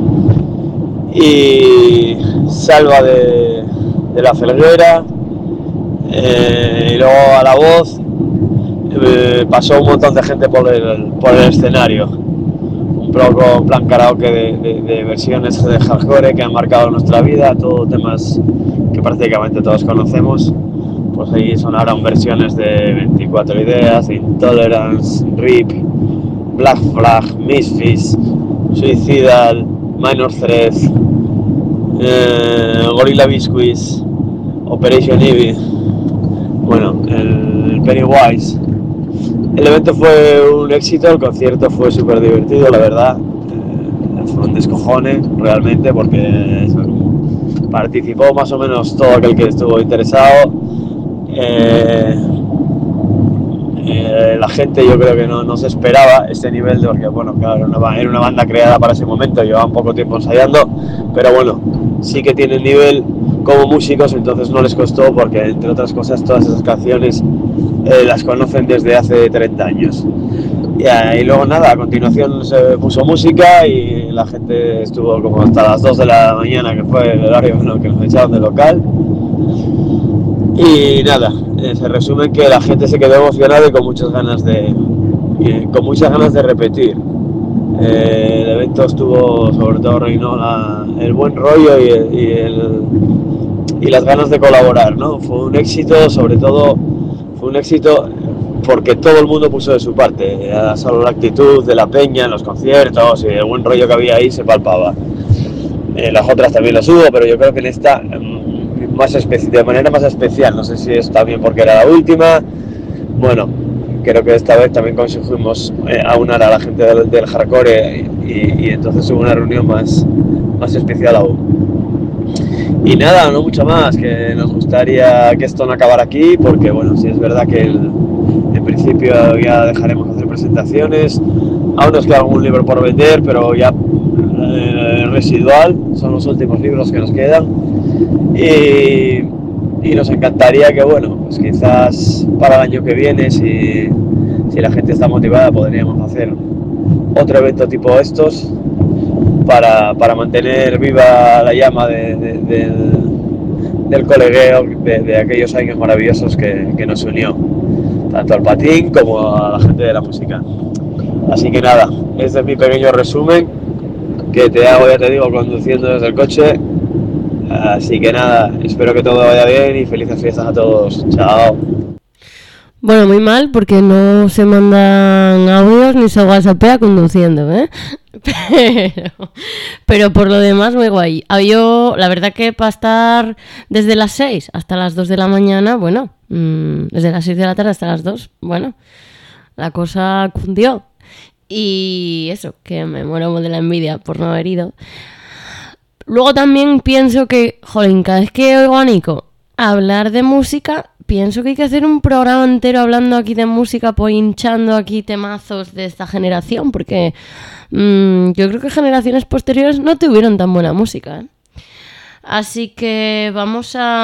y Salva de la Felguera, y luego a la voz pasó un montón de gente por el escenario, un poco en plan karaoke de versiones de hardcore que han marcado nuestra vida, todos temas que prácticamente todos conocemos. Pues ahí sonaron versiones de 24 Ideas, Intolerance, RIP, Black Flag, Misfits, Suicidal, Minor Threat, Gorilla Biscuits, Operation Ivy, bueno, el Pennywise. El evento fue un éxito, el concierto fue súper divertido, la verdad. Fue un descojone realmente porque participó más o menos todo aquel que estuvo interesado. La gente yo creo que no se esperaba este nivel, porque bueno, claro, era una banda creada para ese momento, llevaban poco tiempo ensayando, pero bueno, sí que tienen nivel como músicos, entonces no les costó porque entre otras cosas todas esas canciones las conocen desde hace 30 años. Y luego nada, a continuación se puso música y la gente estuvo como hasta las 2 de la mañana, que fue el horario en el que nos echaron del local. Y nada, se resume en que la gente se quedó emocionada y con muchas ganas de repetir. El evento estuvo, sobre todo reinó el buen rollo y las ganas de colaborar, ¿no? Fue un éxito, sobre todo fue un éxito porque todo el mundo puso de su parte. Solo la actitud de la peña en los conciertos y el buen rollo que había ahí se palpaba. Las otras también las hubo, pero yo creo que en esta de manera más especial, no sé si es también porque era la última. Bueno, creo que esta vez también conseguimos aunar a la gente del hardcore y entonces hubo una reunión más especial aún. Y nada, no mucho más, que nos gustaría que esto no acabara aquí, porque bueno, sí es verdad que en principio ya dejaremos de hacer presentaciones, Aún nos queda algún libro por vender, pero ya residual, son los últimos libros que nos quedan. Y nos encantaría que, bueno, pues quizás para el año que viene, si la gente está motivada, podríamos hacer otro evento tipo estos para mantener viva la llama del colegueo de aquellos años maravillosos que nos unió, tanto al patín como a la gente de la música. Así que nada, este es mi pequeño resumen que te hago, ya te digo, conduciendo desde el coche. Así que nada, espero que todo vaya bien y felices fiestas a todos. Chao. Bueno, muy mal porque no se mandan audios ni se whatsappea conduciendo, ¿eh? Pero por lo demás muy guay. Yo, la verdad que para estar desde las 6 hasta las 2 de la mañana, bueno, desde las 6 de la tarde hasta las 2, bueno, la cosa cundió. Y eso, que me muero de la envidia por no haber ido. Luego también pienso que, jolín, cada vez que oigo a Nico hablar de música, pienso que hay que hacer un programa entero hablando aquí de música, pues hinchando aquí temazos de esta generación, porque yo creo que generaciones posteriores no tuvieron tan buena música, ¿eh? Así que vamos a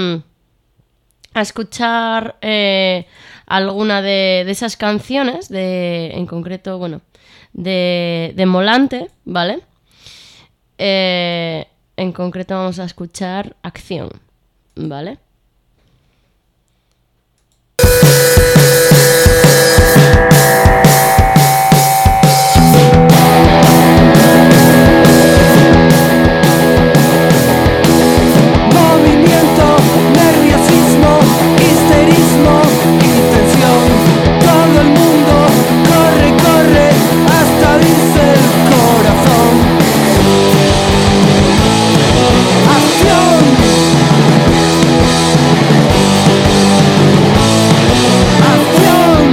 escuchar alguna de esas canciones, en concreto, bueno, de Molante, ¿vale? En concreto vamos a escuchar Acción, ¿vale? Movimiento, nerviosismo, histerismo y tensión. Todo el mundo corre, corre, hasta abrirse el corazón. Acción. Acción.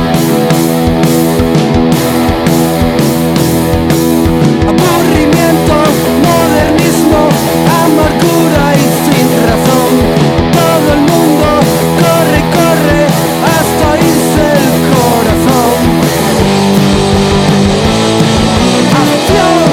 Aburrimiento, modernismo, amargura y sin razón. Todo el mundo corre, corre, hasta irse el corazón. Acción.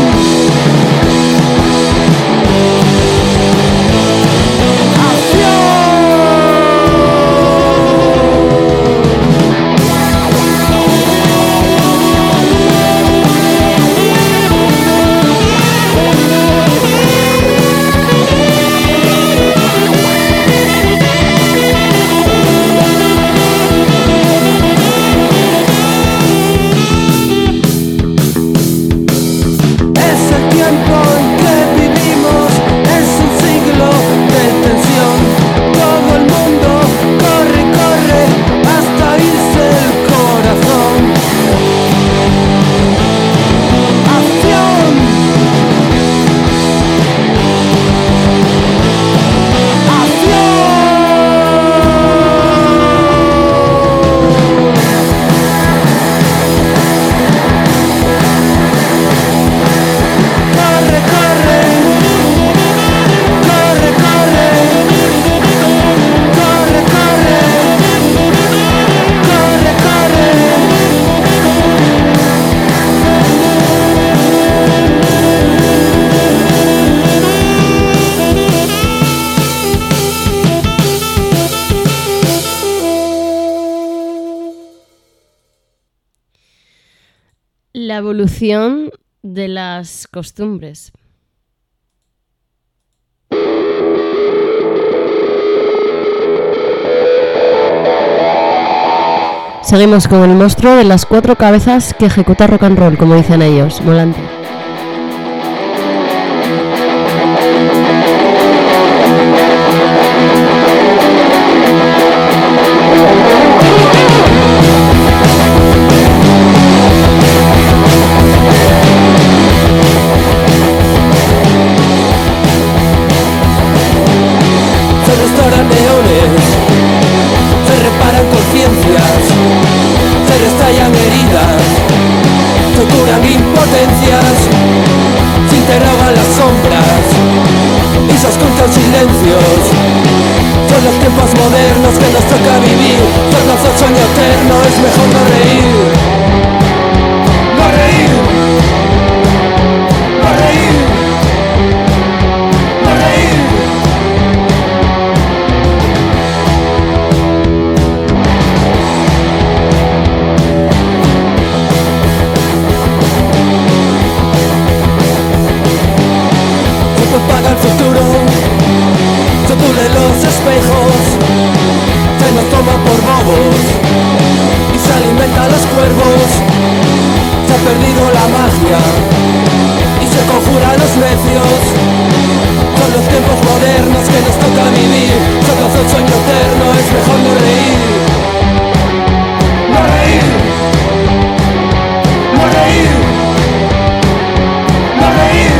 Es el tiempo en que vivimos, es un siglo de tensión. Todo el mundo corre, corre, hasta irse el corazón. Acción. Corre, corre, corre, corre, corre, corre, corre, corre. La evolución de las costumbres. Seguimos con el monstruo de las 4 cabezas que ejecuta rock and roll, como dicen ellos, Molante. Se restauran leones, se reparan conciencias, se restallan heridas, se curan impotencias, se interrogan las sombras y se escuchan silencios. Son los tiempos modernos que nos toca vivir, son los sueño eterno, es mejor no reír. No perdido la magia y se conjuran los necios. Son los tiempos modernos que nos toca vivir. Solo fue un sueño eterno, es mejor no reír. No reír. No reír. No reír.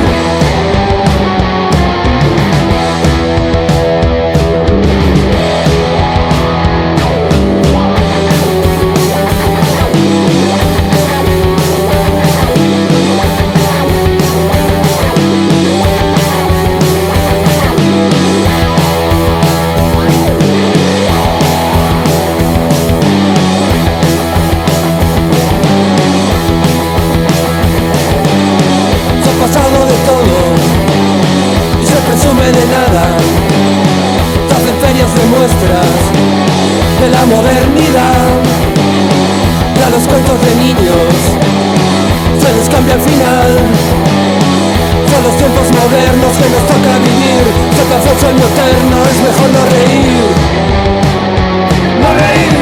De nada, se hacen ferias de muestras de la modernidad. Ya los cuentos de niños se les cambia al final. Son los tiempos modernos que nos toca vivir. Se pasó el sueño eterno, es mejor no reír. No reír.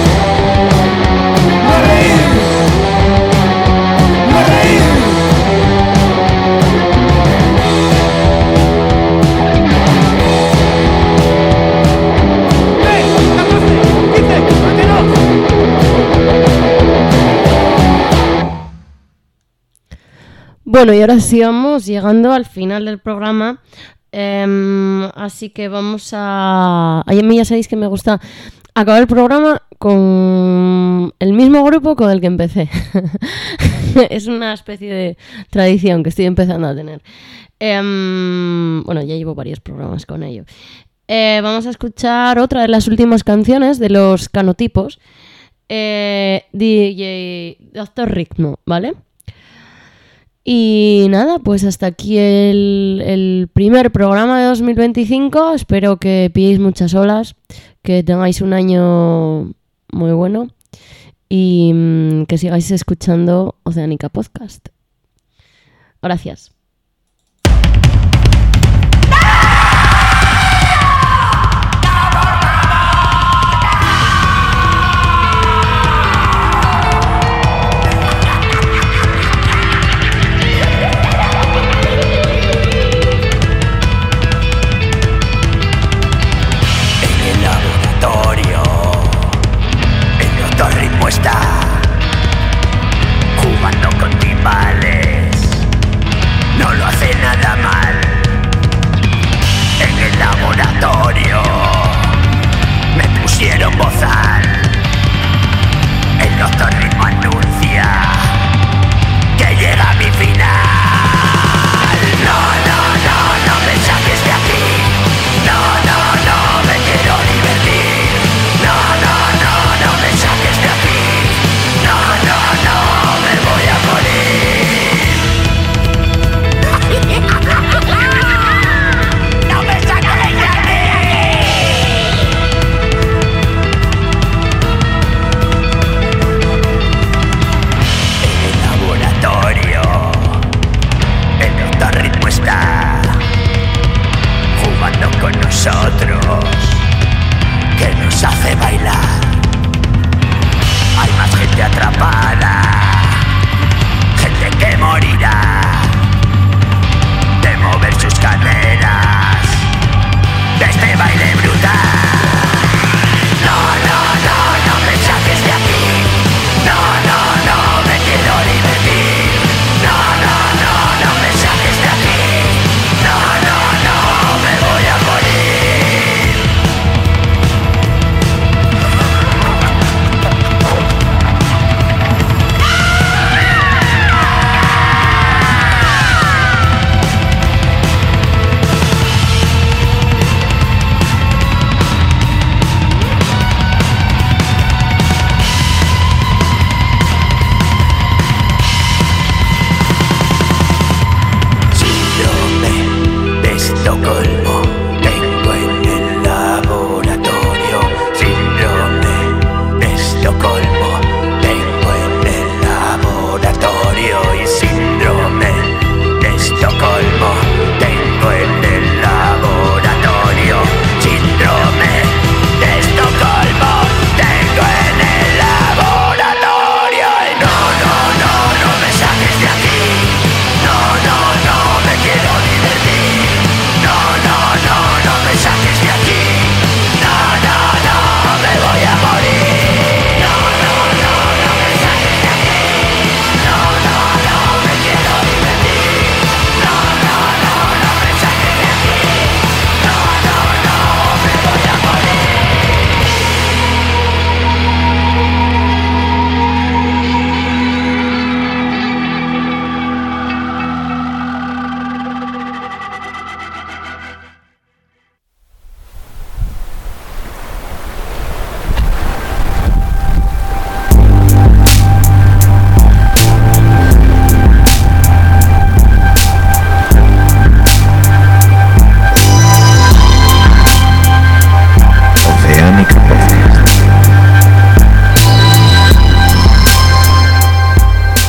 No reír. No reír. Bueno, y ahora sí vamos llegando al final del programa, así que vamos a mí ya sabéis que me gusta acabar el programa con el mismo grupo con el que empecé. Es una especie de tradición que estoy empezando a tener. Bueno, ya llevo varios programas con ello. Vamos a escuchar otra de las últimas canciones de los Canotipos, DJ Dr. Ritmo, ¿vale? Y nada, pues hasta aquí el primer programa de 2025. Espero que pilléis muchas olas, que tengáis un año muy bueno y que sigáis escuchando Oceánica Podcast. Gracias. Está jugando con timbales, no lo hace nada mal. En el laboratorio me pusieron bozal. El doctor Ritmo anuncia que llega mi final. No, no, no, no me saques de aquí. No, no, no, me quiero divertir. No, no, no, no me saques de aquí. No, no, no, me voy a morir. No me saques de aquí. En el laboratorio, el doctor Ritmo está jugando con nosotros, que nos hace bailar. Hay más gente atrapada, gente que morirá de mover sus caderas de este baile brutal. No, no, no, no me saques de aquí. No, no, no, me quiero divertir. No, no, no, no me saques de aquí. No, no, no, me voy a morir.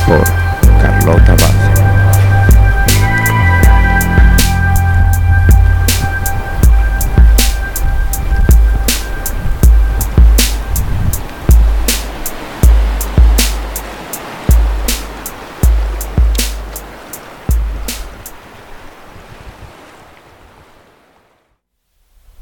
por Carlota Vázquez.